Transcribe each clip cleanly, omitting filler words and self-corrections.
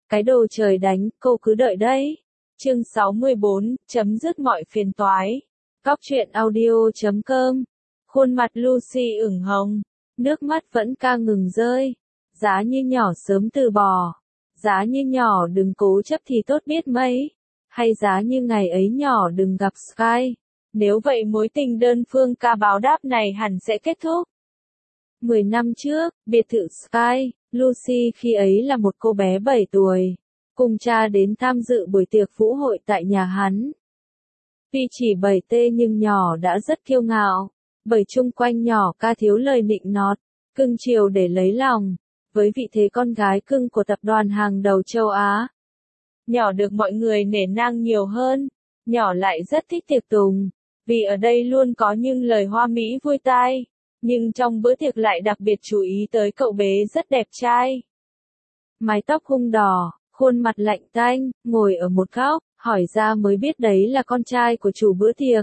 Cái đồ trời đánh, cô cứ đợi đấy. Chương 64, chấm dứt mọi phiền toái. Cóc truyện audio.com. Khuôn mặt Lucy ửng hồng, nước mắt vẫn ca ngừng rơi. Giá như nhỏ sớm từ bỏ. Giá như nhỏ đừng cố chấp thì tốt biết mấy. Hay giá như ngày ấy nhỏ đừng gặp Sky. Nếu vậy mối tình đơn phương ca báo đáp này hẳn sẽ kết thúc. 10 năm trước, biệt thự Sky, Lucy khi ấy là một cô bé 7 tuổi. Cùng cha đến tham dự buổi tiệc vũ hội tại nhà hắn. Tuy chỉ 7T nhưng nhỏ đã rất kiêu ngạo. Bởi chung quanh nhỏ ca thiếu lời nịnh nọt, cưng chiều để lấy lòng. Với vị thế con gái cưng của tập đoàn hàng đầu châu Á. Nhỏ được mọi người nể nang nhiều hơn. Nhỏ lại rất thích tiệc tùng. Vì ở đây luôn có những lời hoa mỹ vui tai. Nhưng trong bữa tiệc lại đặc biệt chú ý tới cậu bé rất đẹp trai. Mái tóc hung đỏ, khuôn mặt lạnh tanh, ngồi ở một góc, hỏi ra mới biết đấy là con trai của chủ bữa tiệc.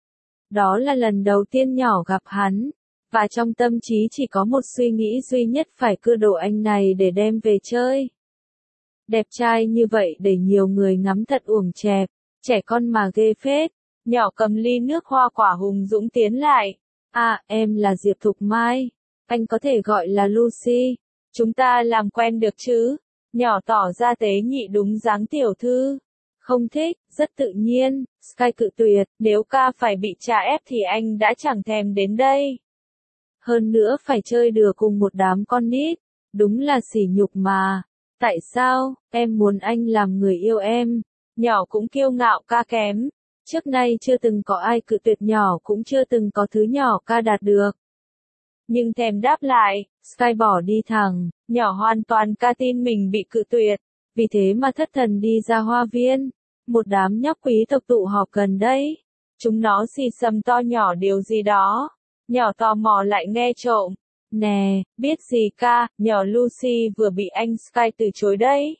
Đó là lần đầu tiên nhỏ gặp hắn, và trong tâm trí chỉ có một suy nghĩ duy nhất phải cưa đồ anh này để đem về chơi. Đẹp trai như vậy để nhiều người ngắm thật uổng chẹp, trẻ con mà ghê phết. Nhỏ cầm ly nước hoa quả hùng dũng tiến lại. À, em là Diệp Thục Mai. Anh có thể gọi là Lucy. Chúng ta làm quen được chứ? Nhỏ tỏ ra tế nhị đúng dáng tiểu thư. Không thích, rất tự nhiên. Sky cự tuyệt, nếu ca phải bị trả ép thì anh đã chẳng thèm đến đây. Hơn nữa phải chơi đùa cùng một đám con nít. Đúng là sỉ nhục mà. Tại sao, em muốn anh làm người yêu em? Nhỏ cũng kiêu ngạo ca kém. Trước nay chưa từng có ai cự tuyệt nhỏ cũng chưa từng có thứ nhỏ ca đạt được. Nhưng thèm đáp lại, Sky bỏ đi thẳng, nhỏ hoàn toàn ca tin mình bị cự tuyệt. Vì thế mà thất thần đi ra hoa viên. Một đám nhóc quý tộc tụ họp gần đấy. Chúng nó xì xầm to nhỏ điều gì đó. Nhỏ tò mò lại nghe trộm. Nè, biết gì ca, nhỏ Lucy vừa bị anh Sky từ chối đấy.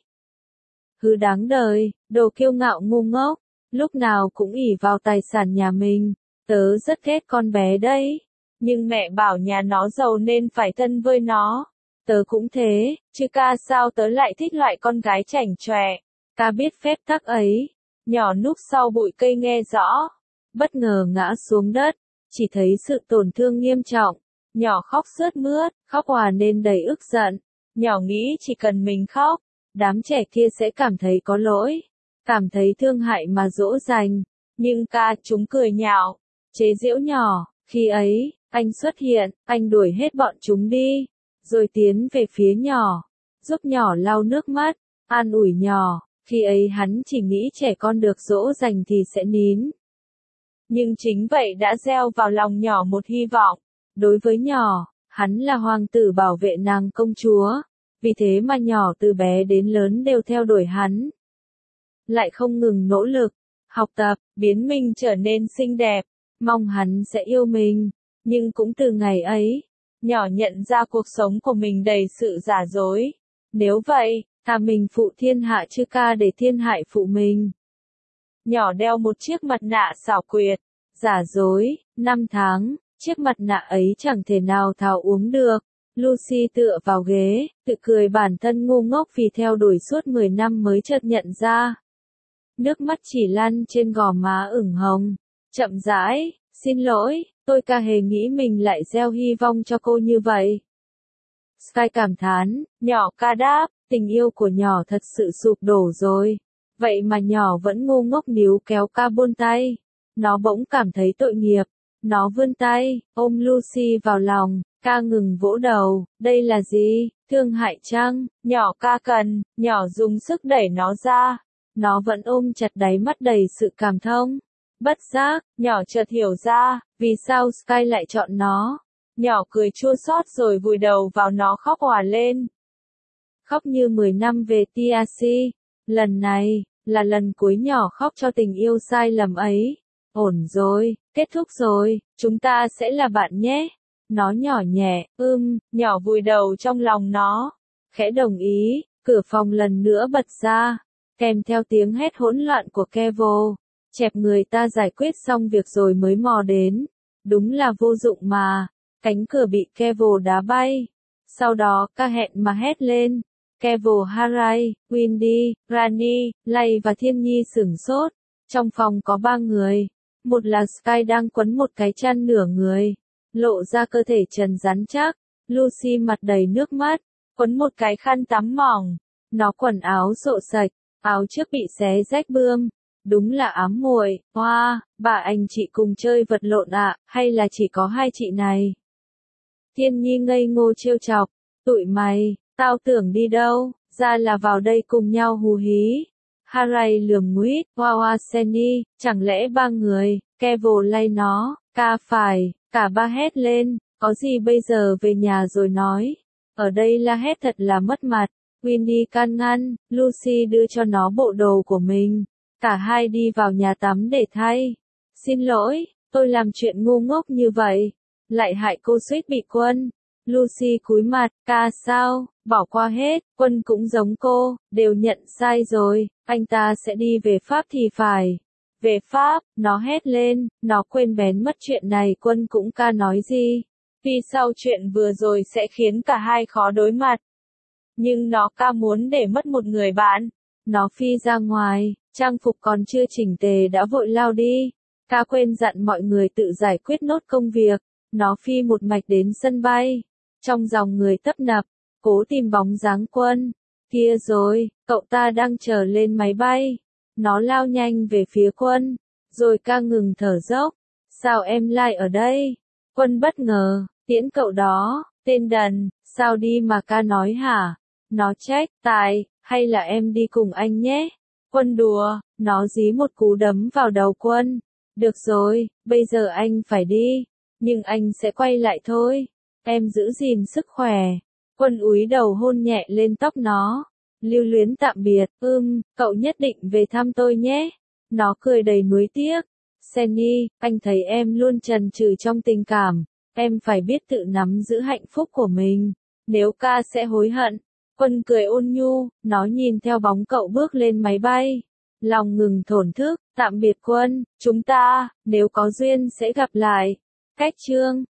Hứ đáng đời, đồ kiêu ngạo ngu ngốc. Lúc nào cũng ỷ vào tài sản nhà mình, tớ rất ghét con bé đấy. Nhưng mẹ bảo nhà nó giàu nên phải thân với nó. Tớ cũng thế, chứ ca sao tớ lại thích loại con gái chảnh chọe. Ca biết phép tắc ấy. Nhỏ núp sau bụi cây nghe rõ. Bất ngờ ngã xuống đất, chỉ thấy sự tổn thương nghiêm trọng. Nhỏ khóc sướt mướt, khóc òa nên đầy ức giận. Nhỏ nghĩ chỉ cần mình khóc, đám trẻ kia sẽ cảm thấy có lỗi. Cảm thấy thương hại mà dỗ dành, nhưng ca chúng cười nhạo, chế giễu nhỏ. Khi ấy, anh xuất hiện, anh đuổi hết bọn chúng đi, rồi tiến về phía nhỏ, giúp nhỏ lau nước mắt, an ủi nhỏ. Khi ấy hắn chỉ nghĩ trẻ con được dỗ dành thì sẽ nín. Nhưng chính vậy đã gieo vào lòng nhỏ một hy vọng. Đối với nhỏ, hắn là hoàng tử bảo vệ nàng công chúa. Vì thế mà nhỏ từ bé đến lớn đều theo đuổi hắn. Lại không ngừng nỗ lực, học tập, biến mình trở nên xinh đẹp, mong hắn sẽ yêu mình. Nhưng cũng từ ngày ấy, nhỏ nhận ra cuộc sống của mình đầy sự giả dối. Nếu vậy, thà mình phụ thiên hạ chứ ca để thiên hại phụ mình. Nhỏ đeo một chiếc mặt nạ xảo quyệt, giả dối, 5 tháng, chiếc mặt nạ ấy chẳng thể nào tháo uống được. Lucy tựa vào ghế, tự cười bản thân ngu ngốc vì theo đuổi suốt 10 năm mới chợt nhận ra. Nước mắt chỉ lăn trên gò má ửng hồng. Chậm rãi, xin lỗi, tôi ca hề nghĩ mình lại gieo hy vọng cho cô như vậy. Sky cảm thán, nhỏ ca đáp, tình yêu của nhỏ thật sự sụp đổ rồi. Vậy mà nhỏ vẫn ngu ngốc níu kéo ca buông tay. Nó bỗng cảm thấy tội nghiệp. Nó vươn tay, ôm Lucy vào lòng, ca ngừng vỗ đầu, đây là gì, thương hại chăng, nhỏ ca cần, nhỏ dùng sức đẩy nó ra. Nó vẫn ôm chặt đáy mắt đầy sự cảm thông. Bất giác, nhỏ chợt hiểu ra, vì sao Sky lại chọn nó. Nhỏ cười chua xót rồi vùi đầu vào nó khóc òa lên. Khóc như 10 năm về TRC. Lần này, là lần cuối nhỏ khóc cho tình yêu sai lầm ấy. Ổn rồi, kết thúc rồi, chúng ta sẽ là bạn nhé. Nó nhỏ nhẹ, nhỏ vùi đầu trong lòng nó. Khẽ đồng ý, cửa phòng lần nữa bật ra. Kèm theo tiếng hét hỗn loạn của Kevo. Chẹp người ta giải quyết xong việc rồi mới mò đến. Đúng là vô dụng mà. Cánh cửa bị Kevo đá bay. Sau đó ca hẹn mà hét lên. Kevo, Harai, Windy, Rani, Lay và Thiên Nhi sửng sốt. Trong phòng có 3 người. Một là Sky đang quấn một cái chăn nửa người, lộ ra cơ thể trần rắn chắc. Lucy mặt đầy nước mắt, quấn một cái khăn tắm mỏng. Nó quần áo xộ sạch, áo trước bị xé rách bươm. Đúng là ám muội. Hoa, bà anh chị cùng chơi vật lộn ạ, hay là chỉ có hai chị này? Thiên Nhi ngây ngô trêu chọc, tụi mày, tao tưởng đi đâu, ra là vào đây cùng nhau hú hí. Harai lườm nguýt, Hoa Seni, chẳng lẽ 3 người, Kevo lay nó, ca phải, cả ba hét lên, có gì bây giờ về nhà rồi nói. Ở đây la hét thật là mất mặt. Winnie can ngăn, Lucy đưa cho nó bộ đồ của mình. Cả hai đi vào nhà tắm để thay. Xin lỗi, tôi làm chuyện ngu ngốc như vậy. Lại hại cô suýt bị Quân. Lucy cúi mặt, ca sao, bỏ qua hết, Quân cũng giống cô, đều nhận sai rồi, anh ta sẽ đi về Pháp thì phải. Về Pháp, nó hét lên, nó quên bén mất chuyện này. Quân cũng ca nói gì. Vì sau chuyện vừa rồi sẽ khiến cả hai khó đối mặt. Nhưng nó ca muốn để mất một người bạn. Nó phi ra ngoài, trang phục còn chưa chỉnh tề đã vội lao đi. Ca quên dặn mọi người tự giải quyết nốt công việc. Nó phi một mạch đến sân bay. Trong dòng người tấp nập, cố tìm bóng dáng Quân. Kia rồi, cậu ta đang chờ lên máy bay. Nó lao nhanh về phía Quân. Rồi ca ngừng thở dốc. Sao em lại ở đây? Quân bất ngờ, tiễn cậu đó, tên đần, sao đi mà ca nói hả? Nó trách, hay là em đi cùng anh nhé? Quân đùa, nó dí một cú đấm vào đầu Quân. Được rồi, bây giờ anh phải đi, nhưng anh sẽ quay lại thôi. Em giữ gìn sức khỏe. Quân úi đầu hôn nhẹ lên tóc nó. Lưu luyến tạm biệt, cậu nhất định về thăm tôi nhé. Nó cười đầy nuối tiếc. Seni, anh thấy em luôn chần chừ trong tình cảm. Em phải biết tự nắm giữ hạnh phúc của mình. Nếu ca sẽ hối hận. Quân cười ôn nhu, nó nhìn theo bóng cậu bước lên máy bay. Lòng ngừng thổn thức, tạm biệt Quân, chúng ta, nếu có duyên sẽ gặp lại. Cách chương